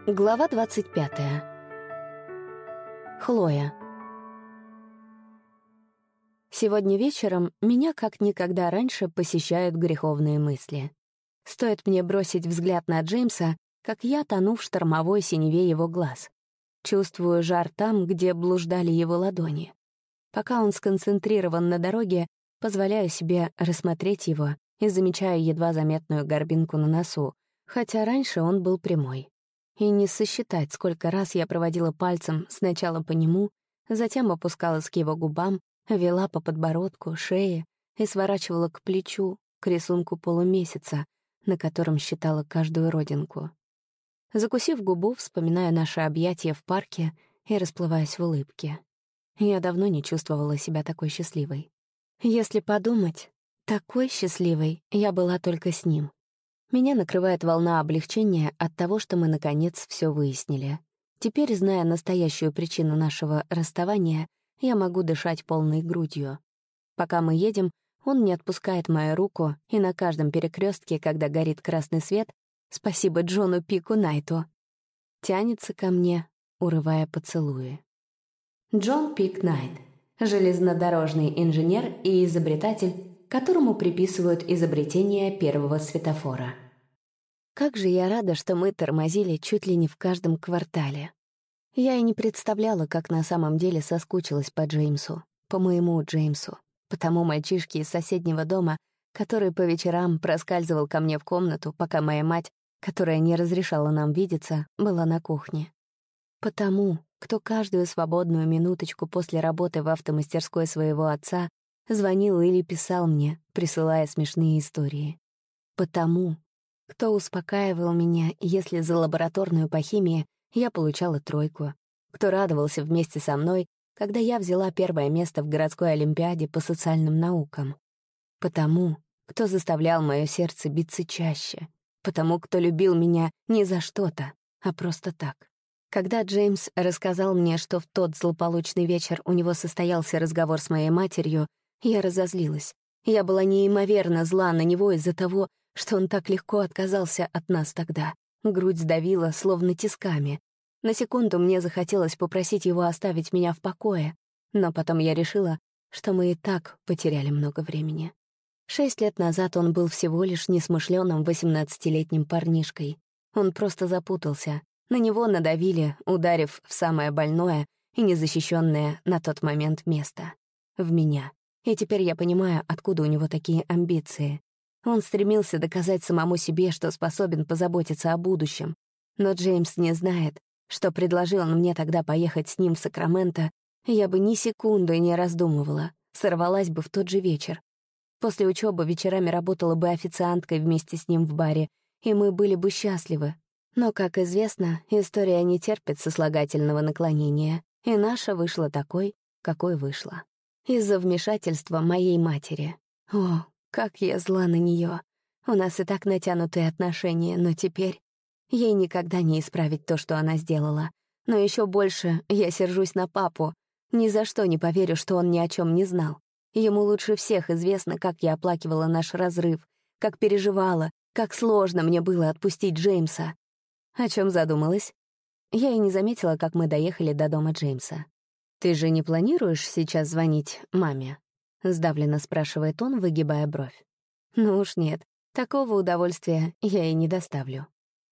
Глава 25. Хлоя. Сегодня вечером меня как никогда раньше посещают греховные мысли. Стоит мне бросить взгляд на Джеймса, как я тону в штормовой синеве его глаз. Чувствую жар там, где блуждали его ладони. Пока он сконцентрирован на дороге, позволяю себе рассмотреть его и замечаю едва заметную горбинку на носу, хотя раньше он был прямой. И не сосчитать, сколько раз я проводила пальцем сначала по нему, затем опускалась к его губам, вела по подбородку, шее и сворачивала к плечу, к рисунку полумесяца, на котором считала каждую родинку. Закусив губу, вспоминаю наши объятия в парке и расплываюсь в улыбке. Я давно не чувствовала себя такой счастливой. Если подумать, такой счастливой я была только с ним. Меня накрывает волна облегчения от того, что мы, наконец, все выяснили. Теперь, зная настоящую причину нашего расставания, я могу дышать полной грудью. Пока мы едем, он не отпускает мою руку, и на каждом перекрестке, когда горит красный свет, спасибо Джону Пику Найту, тянется ко мне, урывая поцелуи. Джон Пик Найт — железнодорожный инженер и изобретатель, которому приписывают изобретение первого светофора. Как же я рада, что мы тормозили чуть ли не в каждом квартале. Я и не представляла, как на самом деле соскучилась по Джеймсу, по моему Джеймсу, по тому мальчишке из соседнего дома, который по вечерам проскальзывал ко мне в комнату, пока моя мать, которая не разрешала нам видеться, была на кухне. По тому, кто каждую свободную минуточку после работы в автомастерской своего отца звонил или писал мне, присылая смешные истории. По тому, кто успокаивал меня, если за лабораторную по химии я получала 3, кто радовался вместе со мной, когда я взяла 1 место в городской олимпиаде по социальным наукам. По тому, кто заставлял мое сердце биться чаще, по тому, кто любил меня не за что-то, а просто так. Когда Джеймс рассказал мне, что в тот злополучный вечер у него состоялся разговор с моей матерью, я разозлилась. Я была неимоверно зла на него из-за того, что он так легко отказался от нас тогда. Грудь сдавила, словно тисками. На секунду мне захотелось попросить его оставить меня в покое, но потом я решила, что мы и так потеряли много времени. 6 лет назад он был всего лишь несмышленым 18-летним парнишкой. Он просто запутался. На него надавили, ударив в самое больное и незащищенное на тот момент место — в меня. И теперь я понимаю, откуда у него такие амбиции. Он стремился доказать самому себе, что способен позаботиться о будущем. Но Джеймс не знает, что предложил он мне тогда поехать с ним в Сакраменто, я бы ни секунды не раздумывала, сорвалась бы в тот же вечер. После учебы вечерами работала бы официанткой вместе с ним в баре, и мы были бы счастливы. Но, как известно, история не терпит сослагательного наклонения, и наша вышла такой, какой вышла. Из-за вмешательства моей матери. О, как я зла на нее. У нас и так натянутые отношения, но теперь ей никогда не исправить то, что она сделала. Но еще больше я сержусь на папу. Ни за что не поверю, что он ни о чем не знал. Ему лучше всех известно, как я оплакивала наш разрыв, как переживала, как сложно мне было отпустить Джеймса. О чем задумалась? Я и не заметила, как мы доехали до дома Джеймса. «Ты же не планируешь сейчас звонить маме?» — сдавленно спрашивает он, выгибая бровь. «Ну уж нет, такого удовольствия я ей не доставлю».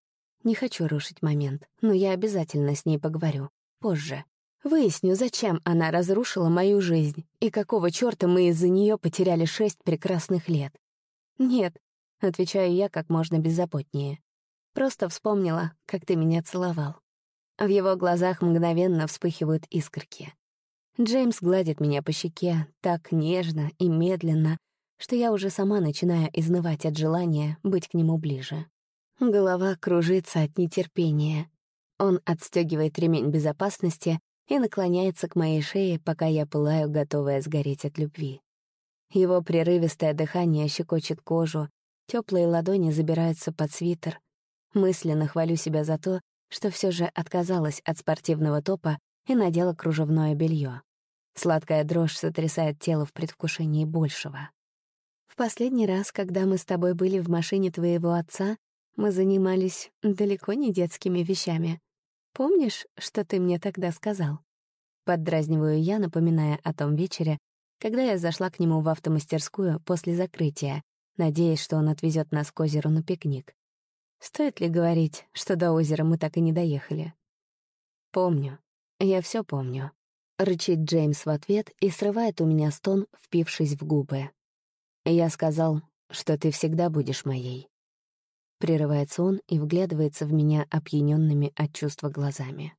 Не хочу рушить момент, но я обязательно с ней поговорю. Позже. Выясню, зачем она разрушила мою жизнь и какого чёрта мы из-за неё потеряли 6 прекрасных лет. «Нет», — отвечаю я как можно беззаботнее. «Просто вспомнила, как ты меня целовал». В его глазах мгновенно вспыхивают искорки. Джеймс гладит меня по щеке так нежно и медленно, что я уже сама начинаю изнывать от желания быть к нему ближе. Голова кружится от нетерпения. Он отстёгивает ремень безопасности и наклоняется к моей шее, пока я пылаю, готовая сгореть от любви. Его прерывистое дыхание щекочет кожу, тёплые ладони забираются под свитер. Мысленно хвалю себя за то, что всё же отказалась от спортивного топа и надела кружевное белье. Сладкая дрожь сотрясает тело в предвкушении большего. В последний раз, когда мы с тобой были в машине твоего отца, Мы занимались далеко не детскими вещами. Помнишь, что ты мне тогда сказал? Поддразниваю я, напоминая о том вечере, когда я зашла к нему в автомастерскую после закрытия, надеясь, что он отвезет нас к озеру на пикник. Стоит ли говорить, что до озера мы так и не доехали? «Помню. Я все помню», — рычит Джеймс в ответ и срывает у меня стон, впившись в губы. «Я сказал, что ты всегда будешь моей». Прерывается он и вглядывается в меня опьянёнными от чувства глазами.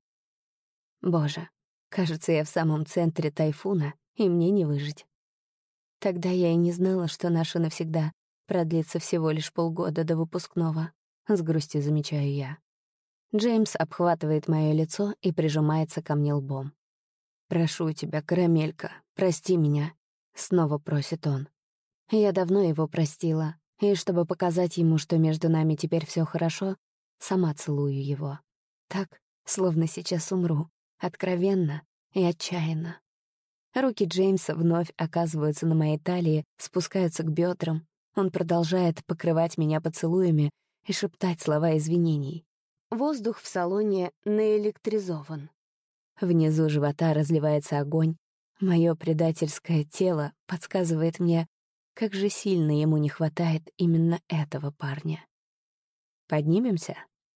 Боже, кажется, я в самом центре тайфуна, и мне не выжить. Тогда я и не знала, что наше навсегда продлится всего лишь полгода до выпускного. С грустью замечаю я. Джеймс обхватывает моё лицо и прижимается ко мне лбом. «Прошу тебя, карамелька, прости меня», — снова просит он. Я давно его простила, и чтобы показать ему, что между нами теперь всё хорошо, сама целую его. Так, словно сейчас умру, откровенно и отчаянно. Руки Джеймса вновь оказываются на моей талии, спускаются к бёдрам. Он продолжает покрывать меня поцелуями и шептать слова извинений. Воздух в салоне наэлектризован. Внизу живота разливается огонь. Моё предательское тело подсказывает мне, как же сильно ему не хватает именно этого парня. Поднимемся?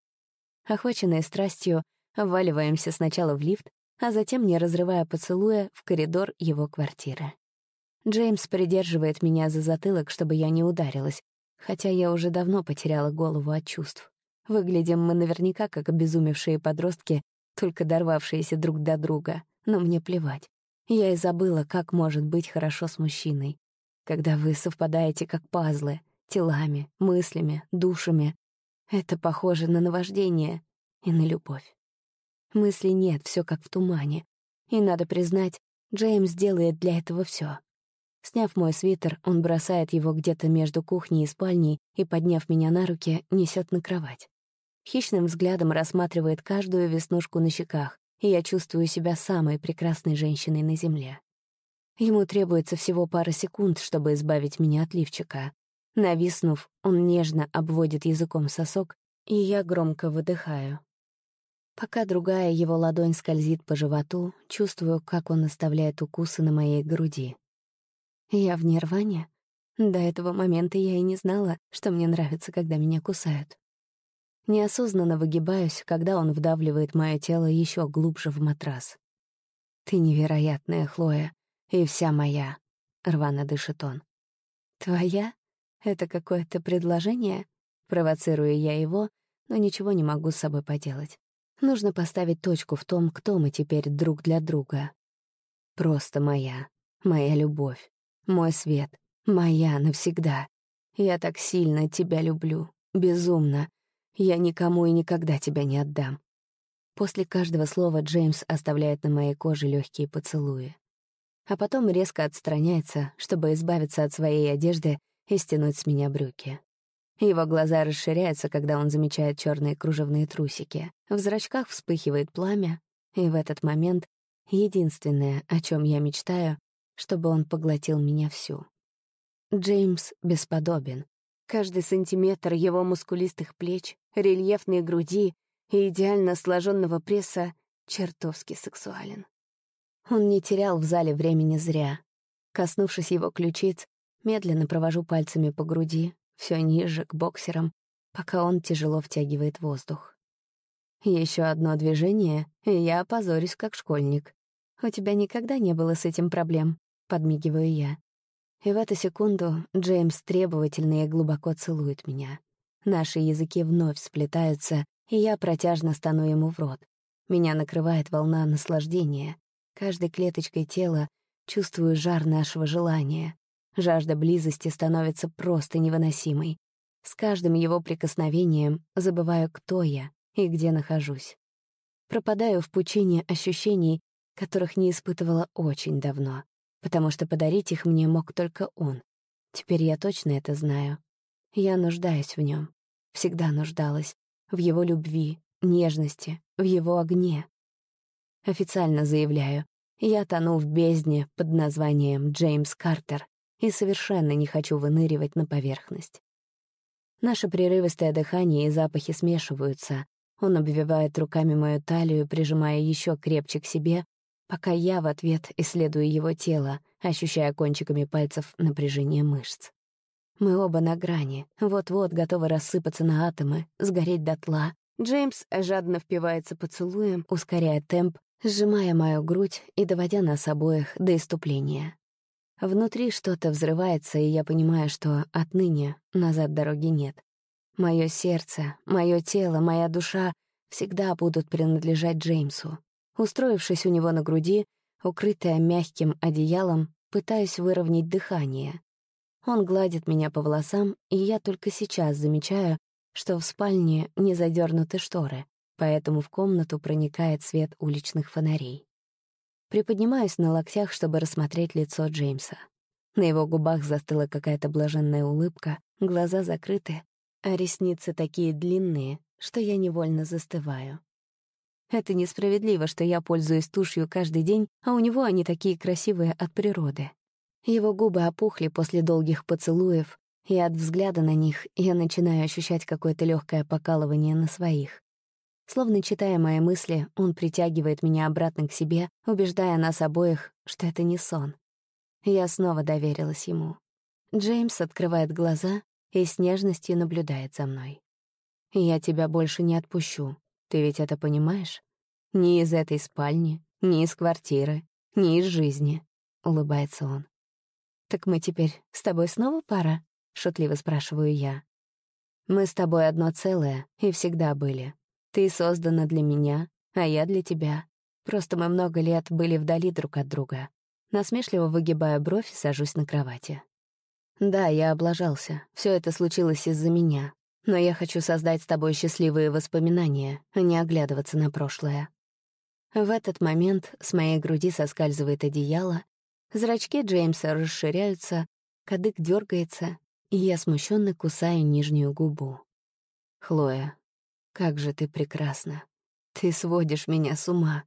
Охваченные страстью, вваливаемся сначала в лифт, а затем, не разрывая поцелуя, в коридор его квартиры. Джеймс придерживает меня за затылок, чтобы я не ударилась, хотя я уже давно потеряла голову от чувств. Выглядим мы наверняка как обезумевшие подростки, только дорвавшиеся друг до друга, но мне плевать. Я и забыла, как может быть хорошо с мужчиной. Когда вы совпадаете как пазлы, телами, мыслями, душами, это похоже на наваждение и на любовь. Мыслей нет, всё как в тумане. И, надо признать, Джеймс делает для этого всё. Сняв мой свитер, он бросает его где-то между кухней и спальней и, подняв меня на руки, несёт на кровать. Хищным взглядом рассматривает каждую веснушку на щеках, и я чувствую себя самой прекрасной женщиной на земле. Ему требуется всего пара секунд, чтобы избавить меня от лифчика. Нависнув, он нежно обводит языком сосок, и я громко выдыхаю. Пока другая его ладонь скользит по животу, чувствую, как он оставляет укусы на моей груди. Я в нирване? До этого момента я и не знала, что мне нравится, когда меня кусают. Неосознанно выгибаюсь, когда он вдавливает моё тело ещё глубже в матрас. «Ты невероятная, Хлоя, и вся моя», — рвано дышит он. «Твоя? Это какое-то предложение?» Провоцирую я его, но ничего не могу с собой поделать. Нужно поставить точку в том, кто мы теперь друг для друга. Просто моя, моя любовь, мой свет, моя навсегда. Я так сильно тебя люблю, безумно. Я никому и никогда тебя не отдам. После каждого слова Джеймс оставляет на моей коже легкие поцелуи. А потом резко отстраняется, чтобы избавиться от своей одежды и стянуть с меня брюки. Его глаза расширяются, когда он замечает черные кружевные трусики. В зрачках вспыхивает пламя, и в этот момент единственное, о чем я мечтаю, чтобы он поглотил меня всю. Джеймс бесподобен. Каждый сантиметр его мускулистых плеч, рельефной груди и идеально сложенного пресса чертовски сексуален. Он не терял в зале времени зря. Коснувшись его ключиц, медленно провожу пальцами по груди, все ниже, к боксерам, пока он тяжело втягивает воздух. Еще одно движение, и я опозорюсь как школьник. «У тебя никогда не было с этим проблем», — подмигиваю я. И в эту секунду Джеймс требовательно и глубоко целует меня. Наши языки вновь сплетаются, и я протяжно стану ему в рот. Меня накрывает волна наслаждения. Каждой клеточкой тела чувствую жар нашего желания. Жажда близости становится просто невыносимой. С каждым его прикосновением забываю, кто я и где нахожусь. Пропадаю в пучине ощущений, которых не испытывала очень давно, потому что подарить их мне мог только он. Теперь я точно это знаю. Я нуждаюсь в нем, всегда нуждалась, в его любви, нежности, в его огне. Официально заявляю, я тону в бездне под названием Джеймс Картер и совершенно не хочу выныривать на поверхность. Наше прерывистое дыхание и запахи смешиваются. Он обвивает руками мою талию, прижимая еще крепче к себе, пока я в ответ исследую его тело, ощущая кончиками пальцев напряжение мышц. Мы оба на грани, вот-вот готовы рассыпаться на атомы, сгореть дотла. Джеймс жадно впивается поцелуем, ускоряя темп, сжимая мою грудь и доводя нас обоих до исступления. Внутри что-то взрывается, и я понимаю, что отныне назад дороги нет. Мое сердце, мое тело, моя душа всегда будут принадлежать Джеймсу. Устроившись у него на груди, укрытая мягким одеялом, пытаюсь выровнять дыхание. Он гладит меня по волосам, и я только сейчас замечаю, что в спальне не задернуты шторы, поэтому в комнату проникает свет уличных фонарей. Приподнимаюсь на локтях, чтобы рассмотреть лицо Джеймса. На его губах застыла какая-то блаженная улыбка, глаза закрыты, а ресницы такие длинные, что я невольно застываю. Это несправедливо, что я пользуюсь тушью каждый день, а у него они такие красивые от природы. Его губы опухли после долгих поцелуев, и от взгляда на них я начинаю ощущать какое-то легкое покалывание на своих. Словно читая мои мысли, он притягивает меня обратно к себе, убеждая нас обоих, что это не сон. Я снова доверилась ему. Джеймс открывает глаза и с нежностью наблюдает за мной. «Я тебя больше не отпущу. Ты ведь это понимаешь? Ни из этой спальни, ни из квартиры, ни из жизни», — улыбается он. «Так мы теперь с тобой снова пара?» — шутливо спрашиваю я. «Мы с тобой одно целое и всегда были. Ты создана для меня, а я для тебя. Просто мы много лет были вдали друг от друга». Насмешливо выгибая бровь, сажусь на кровати. «Да, я облажался. Все это случилось из-за меня. Но я хочу создать с тобой счастливые воспоминания, а не оглядываться на прошлое». В этот момент с моей груди соскальзывает одеяло, зрачки Джеймса расширяются, кадык дергается, и я смущенно кусаю нижнюю губу. «Хлоя, как же ты прекрасна. Ты сводишь меня с ума».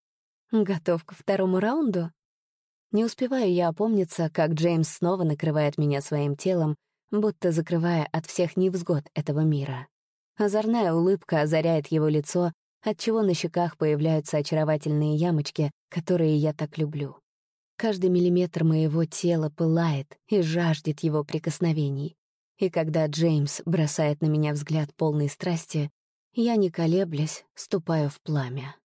«Готов ко второму раунду?» Не успеваю я опомниться, как Джеймс снова накрывает меня своим телом, будто закрывая от всех невзгод этого мира. Озорная улыбка озаряет его лицо, отчего на щеках появляются очаровательные ямочки, которые я так люблю. Каждый миллиметр моего тела пылает и жаждет его прикосновений. И когда Джеймс бросает на меня взгляд полной страсти, я, не колеблясь, ступаю в пламя.